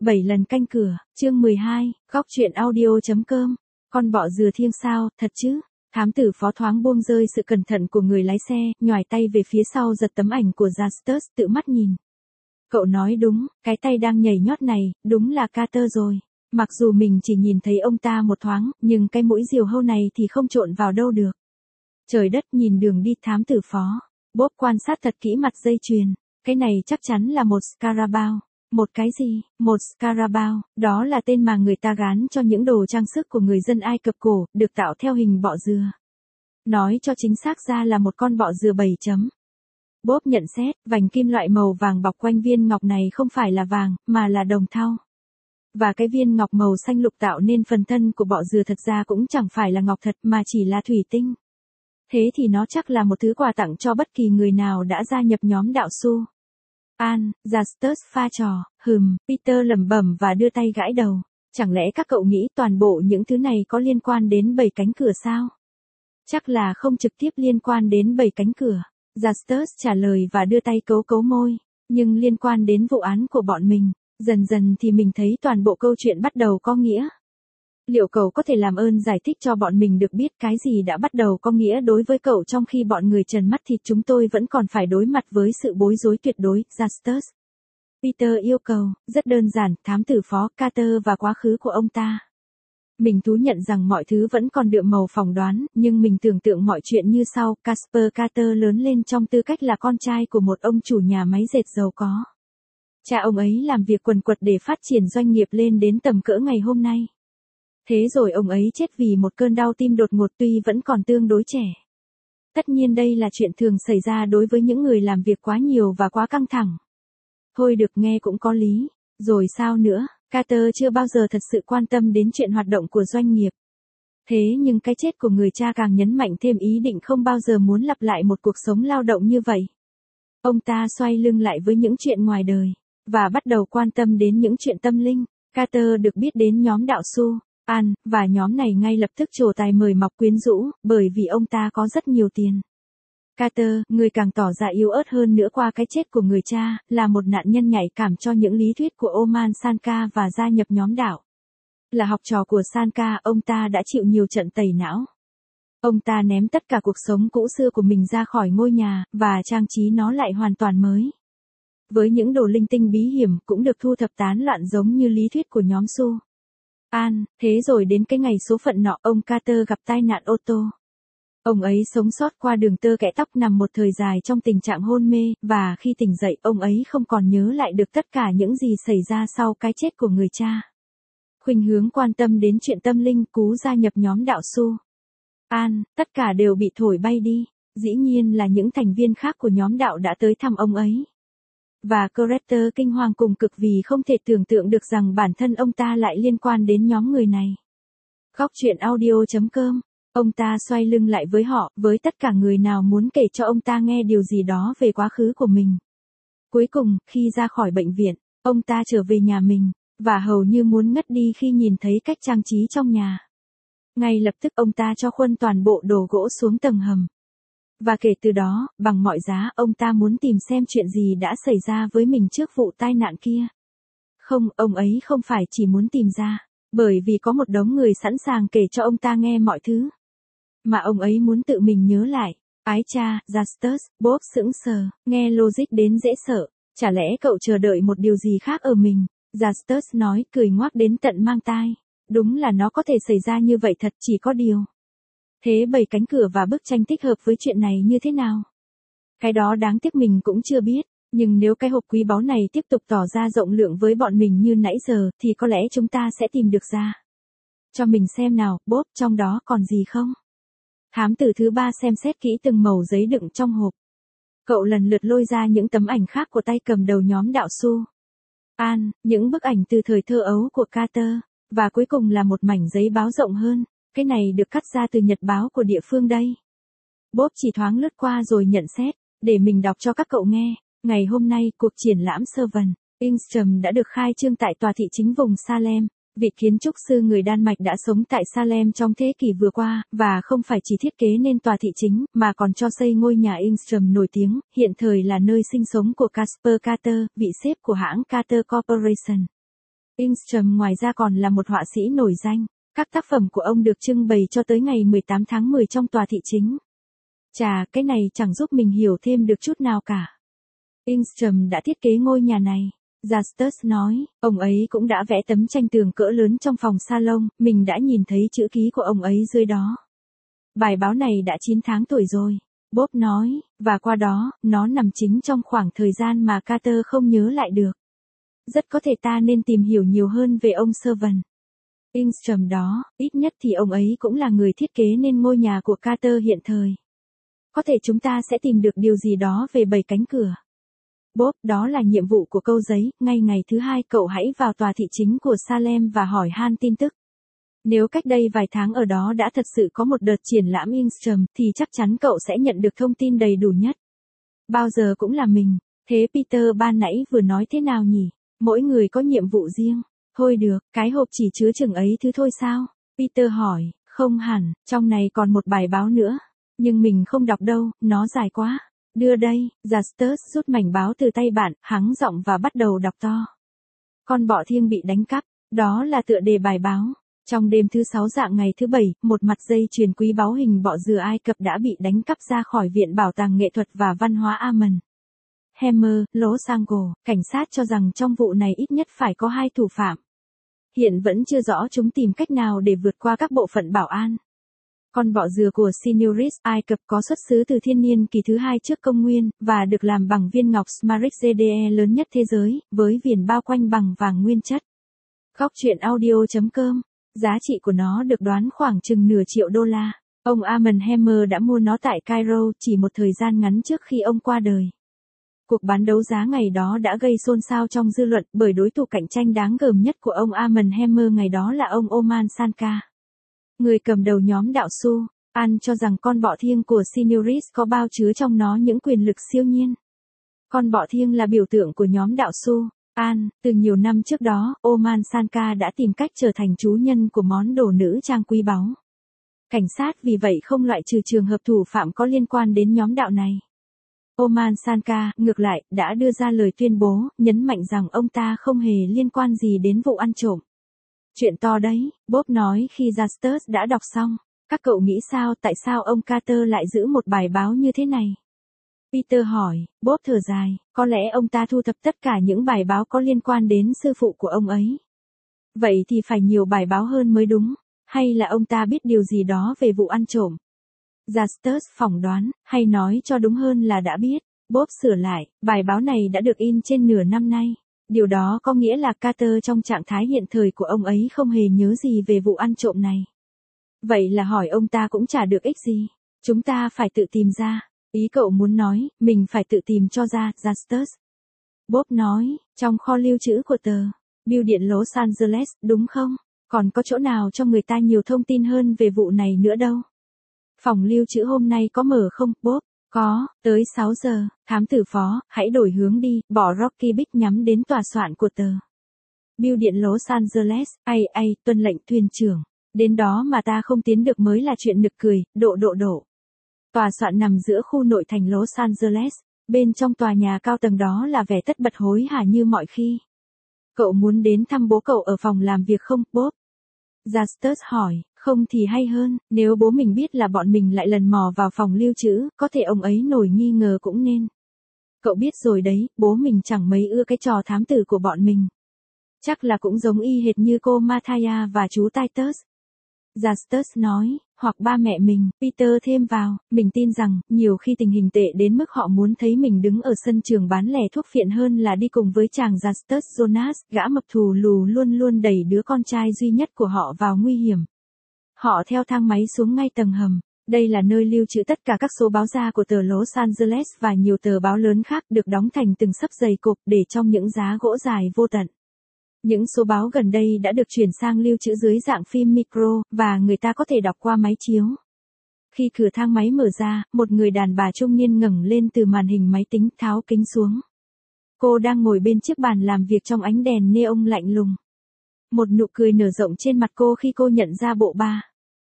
7 lần canh cửa, chương 12, góc truyện audio.com. Con bọ dừa thiêng sao, thật chứ? Thám tử phó thoáng buông rơi sự cẩn thận của người lái xe, nhoài tay về phía sau giật tấm ảnh của Justus, tự mắt nhìn. Cậu nói đúng, cái tay đang nhảy nhót này, đúng là Carter rồi. Mặc dù mình chỉ nhìn thấy ông ta một thoáng, nhưng cái mũi diều hâu này thì không trộn vào đâu được. Trời đất, nhìn đường đi, thám tử phó. Bob quan sát thật kỹ mặt dây chuyền. Cái này chắc chắn là một Scarabout. Một cái gì? Một Scarabout, đó là tên mà người ta gán cho những đồ trang sức của người dân Ai Cập cổ, được tạo theo hình bọ dừa. Nói cho chính xác ra là một con bọ dừa 7 chấm. Bob nhận xét, vành kim loại màu vàng bọc quanh viên ngọc này không phải là vàng, mà là đồng thau. Và cái viên ngọc màu xanh lục tạo nên phần thân của bọ dừa thật ra cũng chẳng phải là ngọc thật mà chỉ là thủy tinh. Thế thì nó chắc là một thứ quà tặng cho bất kỳ người nào đã gia nhập nhóm đạo su. Justus pha trò, Peter lẩm bẩm và đưa tay gãi đầu. Chẳng lẽ các cậu nghĩ toàn bộ những thứ này có liên quan đến 7 cánh cửa sao? Chắc là không trực tiếp liên quan đến 7 cánh cửa. Justus trả lời và đưa tay cấu cấu môi. Nhưng liên quan đến vụ án của bọn mình. Dần dần thì mình thấy toàn bộ câu chuyện bắt đầu có nghĩa. Liệu cậu có thể làm ơn giải thích cho bọn mình được biết cái gì đã bắt đầu có nghĩa đối với cậu trong khi bọn người trần mắt thịt chúng tôi vẫn còn phải đối mặt với sự bối rối tuyệt đối, Justus? Peter yêu cầu, rất đơn giản, thám tử phó Carter và quá khứ của ông ta. Mình thú nhận rằng mọi thứ vẫn còn đượm màu phỏng đoán, nhưng mình tưởng tượng mọi chuyện như sau, Casper Carter lớn lên trong tư cách là con trai của một ông chủ nhà máy dệt giàu có. Cha ông ấy làm việc quần quật để phát triển doanh nghiệp lên đến tầm cỡ ngày hôm nay. Thế rồi ông ấy chết vì một cơn đau tim đột ngột tuy vẫn còn tương đối trẻ. Tất nhiên đây là chuyện thường xảy ra đối với những người làm việc quá nhiều và quá căng thẳng. Thôi được, nghe cũng có lý. Rồi sao nữa, Carter chưa bao giờ thật sự quan tâm đến chuyện hoạt động của doanh nghiệp. Thế nhưng cái chết của người cha càng nhấn mạnh thêm ý định không bao giờ muốn lặp lại một cuộc sống lao động như vậy. Ông ta xoay lưng lại với những chuyện ngoài đời, và bắt đầu quan tâm đến những chuyện tâm linh. Carter được biết đến nhóm đạo su, và nhóm này ngay lập tức trổ tài mời mọc quyến rũ, bởi vì ông ta có rất nhiều tiền. Carter, người càng tỏ ra yếu ớt hơn nữa qua cái chết của người cha, là một nạn nhân nhạy cảm cho những lý thuyết của Oman Sanka và gia nhập nhóm đạo. Là học trò của Sanka, ông ta đã chịu nhiều trận tẩy não. Ông ta ném tất cả cuộc sống cũ xưa của mình ra khỏi ngôi nhà, và trang trí nó lại hoàn toàn mới. Với những đồ linh tinh bí hiểm cũng được thu thập tán loạn giống như lý thuyết của nhóm su. Thế rồi đến cái ngày số phận nọ, ông Carter gặp tai nạn ô tô. Ông ấy sống sót qua đường tơ kẽ tóc, nằm một thời dài trong tình trạng hôn mê, và khi tỉnh dậy, ông ấy không còn nhớ lại được tất cả những gì xảy ra sau cái chết của người cha. Khuynh hướng quan tâm đến chuyện tâm linh, cú gia nhập nhóm đạo su. Tất cả đều bị thổi bay đi. Dĩ nhiên là những thành viên khác của nhóm đạo đã tới thăm ông ấy. Và Carter kinh hoàng cùng cực vì không thể tưởng tượng được rằng bản thân ông ta lại liên quan đến nhóm người này. Góc truyện audio.com. Ông ta xoay lưng lại với họ, với tất cả người nào muốn kể cho ông ta nghe điều gì đó về quá khứ của mình. Cuối cùng, khi ra khỏi bệnh viện, ông ta trở về nhà mình, và hầu như muốn ngất đi khi nhìn thấy cách trang trí trong nhà. Ngay lập tức ông ta cho khuân toàn bộ đồ gỗ xuống tầng hầm. Và kể từ đó, bằng mọi giá, ông ta muốn tìm xem chuyện gì đã xảy ra với mình trước vụ tai nạn kia. Không, ông ấy không phải chỉ muốn tìm ra, bởi vì có một đống người sẵn sàng kể cho ông ta nghe mọi thứ. Mà ông ấy muốn tự mình nhớ lại. Ái cha, Justus, Bob sững sờ, nghe logic đến dễ sợ. Chả lẽ cậu chờ đợi một điều gì khác ở mình? Justus nói, cười ngoác đến tận mang tai. Đúng là nó có thể xảy ra như vậy thật, chỉ có điều. Thế 7 cánh cửa và bức tranh thích hợp với chuyện này như thế nào? Cái đó đáng tiếc mình cũng chưa biết, nhưng nếu cái hộp quý báu này tiếp tục tỏ ra rộng lượng với bọn mình như nãy giờ, thì có lẽ chúng ta sẽ tìm được ra. Cho mình xem nào, Bob, trong đó còn gì không? Thám tử thứ 3 xem xét kỹ từng mẩu giấy đựng trong hộp. Cậu lần lượt lôi ra những tấm ảnh khác của tay cầm đầu nhóm đạo su. Những bức ảnh từ thời thơ ấu của Carter, và cuối cùng là một mảnh giấy báo rộng hơn. Cái này được cắt ra từ nhật báo của địa phương đây. Bob chỉ thoáng lướt qua rồi nhận xét, để mình đọc cho các cậu nghe. Ngày hôm nay, cuộc triển lãm Servan Ingstrom đã được khai trương tại tòa thị chính vùng Salem. Vị kiến trúc sư người Đan Mạch đã sống tại Salem trong thế kỷ vừa qua, và không phải chỉ thiết kế nên tòa thị chính, mà còn cho xây ngôi nhà Ingstrom nổi tiếng, hiện thời là nơi sinh sống của Casper Carter, vị sếp của hãng Carter Corporation. Ingstrom ngoài ra còn là một họa sĩ nổi danh. Các tác phẩm của ông được trưng bày cho tới ngày 18 tháng 10 trong tòa thị chính. Chà, cái này chẳng giúp mình hiểu thêm được chút nào cả. Ingstrom đã thiết kế ngôi nhà này. Justus nói, ông ấy cũng đã vẽ tấm tranh tường cỡ lớn trong phòng salon, mình đã nhìn thấy chữ ký của ông ấy dưới đó. Bài báo này đã 9 tháng tuổi rồi. Bob nói, và qua đó, nó nằm chính trong khoảng thời gian mà Carter không nhớ lại được. Rất có thể ta nên tìm hiểu nhiều hơn về ông Servan. Ingstrom đó, ít nhất thì ông ấy cũng là người thiết kế nên ngôi nhà của Carter hiện thời. Có thể chúng ta sẽ tìm được điều gì đó về 7 cánh cửa. Bob, đó là nhiệm vụ của câu giấy, ngay ngày thứ 2 cậu hãy vào tòa thị chính của Salem và hỏi han tin tức. Nếu cách đây vài tháng ở đó đã thật sự có một đợt triển lãm Ingstrom thì chắc chắn cậu sẽ nhận được thông tin đầy đủ nhất. Bao giờ cũng là mình, thế Peter ban nãy vừa nói thế nào nhỉ? Mỗi người có nhiệm vụ riêng. Thôi được, cái hộp chỉ chứa chừng ấy thứ thôi sao? Peter hỏi, không hẳn, trong này còn một bài báo nữa. Nhưng mình không đọc đâu, nó dài quá. Đưa đây, Justus rút mảnh báo từ tay bạn, hắng giọng và bắt đầu đọc to. Con bọ thiêng bị đánh cắp, đó là tựa đề bài báo. Trong đêm thứ 6 dạng ngày thứ 7, một mặt dây chuyền quý báu hình bọ dừa Ai Cập đã bị đánh cắp ra khỏi Viện Bảo tàng Nghệ thuật và Văn hóa Amman. Hammer, Los Angeles, cảnh sát cho rằng trong vụ này ít nhất phải có 2 thủ phạm. Hiện vẫn chưa rõ chúng tìm cách nào để vượt qua các bộ phận bảo an. Con bọ dừa của Siniris Ai Cập có xuất xứ từ thiên niên kỳ thứ 2 trước công nguyên, và được làm bằng viên ngọc Smaragd lớn nhất thế giới, với viền bao quanh bằng vàng nguyên chất. Góc truyện audio.com. Giá trị của nó được đoán khoảng chừng nửa triệu đô la. Ông Armand Hammer đã mua nó tại Cairo chỉ một thời gian ngắn trước khi ông qua đời. Cuộc bán đấu giá ngày đó đã gây xôn xao trong dư luận bởi đối thủ cạnh tranh đáng gờm nhất của ông Armand Hammer ngày đó là ông Oman Sanka. Người cầm đầu nhóm đạo Su, An cho rằng con bọ thiêng của Siniris có bao chứa trong nó những quyền lực siêu nhiên. Con bọ thiêng là biểu tượng của nhóm đạo Su, An, từ nhiều năm trước đó, Oman Sanka đã tìm cách trở thành chủ nhân của món đồ nữ trang quý báu. Cảnh sát vì vậy không loại trừ trường hợp thủ phạm có liên quan đến nhóm đạo này. Oman Sanka, ngược lại, đã đưa ra lời tuyên bố, nhấn mạnh rằng ông ta không hề liên quan gì đến vụ ăn trộm. Chuyện to đấy, Bob nói khi Justus đã đọc xong. Các cậu nghĩ sao, tại sao ông Carter lại giữ một bài báo như thế này? Peter hỏi, Bob thở dài, có lẽ ông ta thu thập tất cả những bài báo có liên quan đến sư phụ của ông ấy. Vậy thì phải nhiều bài báo hơn mới đúng, hay là ông ta biết điều gì đó về vụ ăn trộm? Justus phỏng đoán, hay nói cho đúng hơn là đã biết. Bob sửa lại, bài báo này đã được in trên nửa năm nay. Điều đó có nghĩa là Carter trong trạng thái hiện thời của ông ấy không hề nhớ gì về vụ ăn trộm này. Vậy là hỏi ông ta cũng chả được ích gì. Chúng ta phải tự tìm ra. Ý cậu muốn nói, mình phải tự tìm cho ra, Justus. Bob nói, trong kho lưu trữ của tờ Bưu điện Los Angeles, đúng không? Còn có chỗ nào cho người ta nhiều thông tin hơn về vụ này nữa đâu. Phòng lưu trữ hôm nay có mở không, Bob? Có, tới 6 giờ, thám tử phó, hãy đổi hướng đi, bỏ Rocky Beach nhắm đến tòa soạn của tờ Bưu điện Los Angeles, tuân lệnh thuyền trưởng. Đến đó mà ta không tiến được mới là chuyện nực cười, độ. Tòa soạn nằm giữa khu nội thành Los Angeles, bên trong tòa nhà cao tầng đó là vẻ tất bật hối hả như mọi khi. Cậu muốn đến thăm bố cậu ở phòng làm việc không, Bob? Justus hỏi, không thì hay hơn, nếu bố mình biết là bọn mình lại lần mò vào phòng lưu trữ, có thể ông ấy nổi nghi ngờ cũng nên. Cậu biết rồi đấy, bố mình chẳng mấy ưa cái trò thám tử của bọn mình. Chắc là cũng giống y hệt như cô Mathia và chú Titus. Justus nói, hoặc ba mẹ mình, Peter thêm vào, mình tin rằng, nhiều khi tình hình tệ đến mức họ muốn thấy mình đứng ở sân trường bán lẻ thuốc phiện hơn là đi cùng với chàng Justus Jonas, gã mập thù lù luôn luôn đẩy đứa con trai duy nhất của họ vào nguy hiểm. Họ theo thang máy xuống ngay tầng hầm. Đây là nơi lưu trữ tất cả các số báo ra của tờ Los Angeles và nhiều tờ báo lớn khác được đóng thành từng xấp dày cộp để trong những giá gỗ dài vô tận. Những số báo gần đây đã được chuyển sang lưu trữ dưới dạng phim micro, và người ta có thể đọc qua máy chiếu. Khi cửa thang máy mở ra, một người đàn bà trung niên ngẩng lên từ màn hình máy tính, tháo kính xuống. Cô đang ngồi bên chiếc bàn làm việc trong ánh đèn neon lạnh lùng. Một nụ cười nở rộng trên mặt cô khi cô nhận ra bộ ba.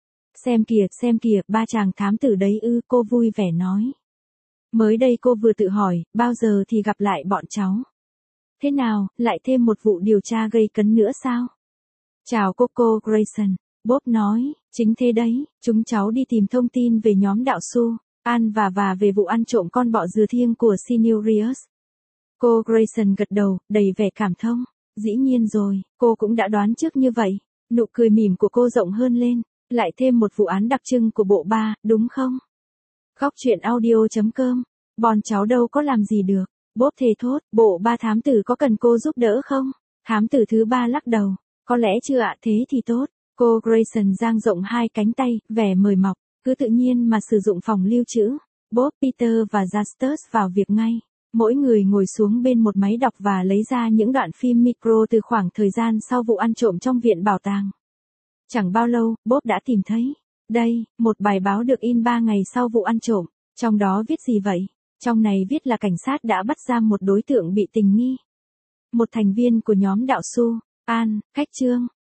Xem kìa, ba chàng thám tử đấy ư, cô vui vẻ nói. Mới đây cô vừa tự hỏi, bao giờ thì gặp lại bọn cháu. Thế nào, lại thêm một vụ điều tra gây cấn nữa sao? Chào Coco Grayson, Bob nói, chính thế đấy, chúng cháu đi tìm thông tin về nhóm đạo su, An và về vụ ăn trộm con bọ dừa thiêng của Sirius. Cô Grayson gật đầu, đầy vẻ cảm thông. Dĩ nhiên rồi, cô cũng đã đoán trước như vậy. Nụ cười mỉm của cô rộng hơn lên. Lại thêm một vụ án đặc trưng của bộ 3, đúng không? Góc truyện audio.com. Bọn cháu đâu có làm gì được. Bob thề thốt, bộ 3 thám tử có cần cô giúp đỡ không? Thám tử thứ 3 lắc đầu. Có lẽ chưa ạ, thế thì tốt. Cô Grayson dang rộng hai cánh tay, vẻ mời mọc. Cứ tự nhiên mà sử dụng phòng lưu trữ. Bob, Peter và Justus vào việc ngay. Mỗi người ngồi xuống bên một máy đọc và lấy ra những đoạn phim micro từ khoảng thời gian sau vụ ăn trộm trong viện bảo tàng. Chẳng bao lâu, Bob đã tìm thấy. Đây, một bài báo được in 3 ngày sau vụ ăn trộm. Trong đó viết gì vậy? Trong này viết là cảnh sát đã bắt giam một đối tượng bị tình nghi. Một thành viên của nhóm đạo su, An, Khách Trương.